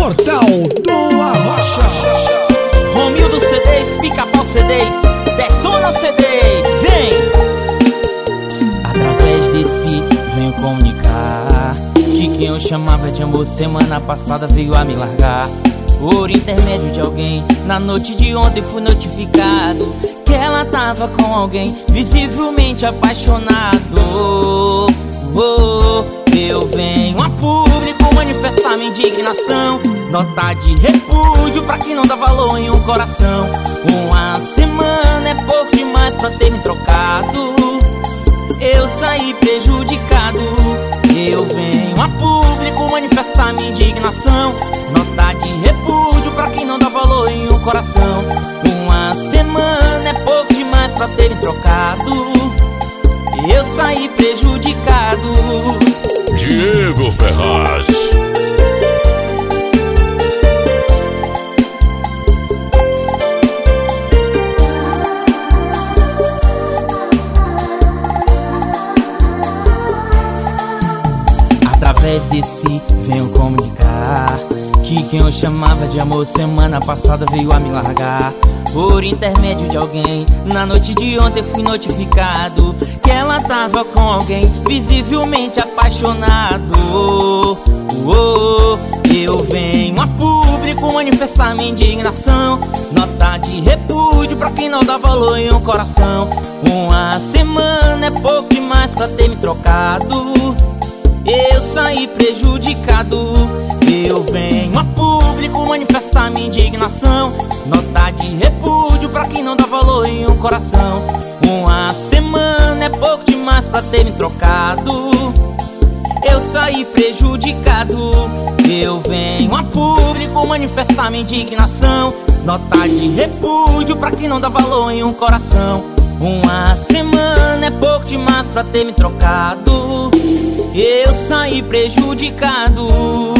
Portal do Arrocha. Romildo CDs, Pica-Pau CDs, Detona CDs, vem! Através desse venho comunicar que quem eu chamava de amor semana passada veio a me largar. Por intermédio de alguém, na noite de ontem fui notificado que ela tava com alguém visivelmente apaixonado. Eu venho a público manifestar minha indignação, nota de repúdio pra quem não dá valor em um coração. Uma semana é pouco demais pra ter me trocado, eu saí prejudicado. Eu venho a público manifestar minha indignação, nota de repúdio pra quem não dá valor em um coração. Uma semana é pouco demais pra ter me trocado, eu saí prejudicado. Diego Ferraz. Através desse venho comunicar que quem eu chamava de amor semana passada veio a me largar. Por intermédio de alguém, na noite de ontem fui notificado que ela tava com alguém visivelmente apaixonado. Eu venho a público manifestar minha indignação, nota de repúdio pra quem não dá valor em um coração. Uma semana é pouco demais pra ter me trocado, eu saí prejudicado. Eu venho a público manifestar minha indignação, nota de repúdio pra quem não dá valor em um coração. Uma semana é pouco demais pra ter me trocado, eu saí prejudicado. Eu venho a público manifestar minha indignação, nota de repúdio pra quem não dá valor em um coração. Uma semana é pouco demais pra ter me trocado, eu saí prejudicado.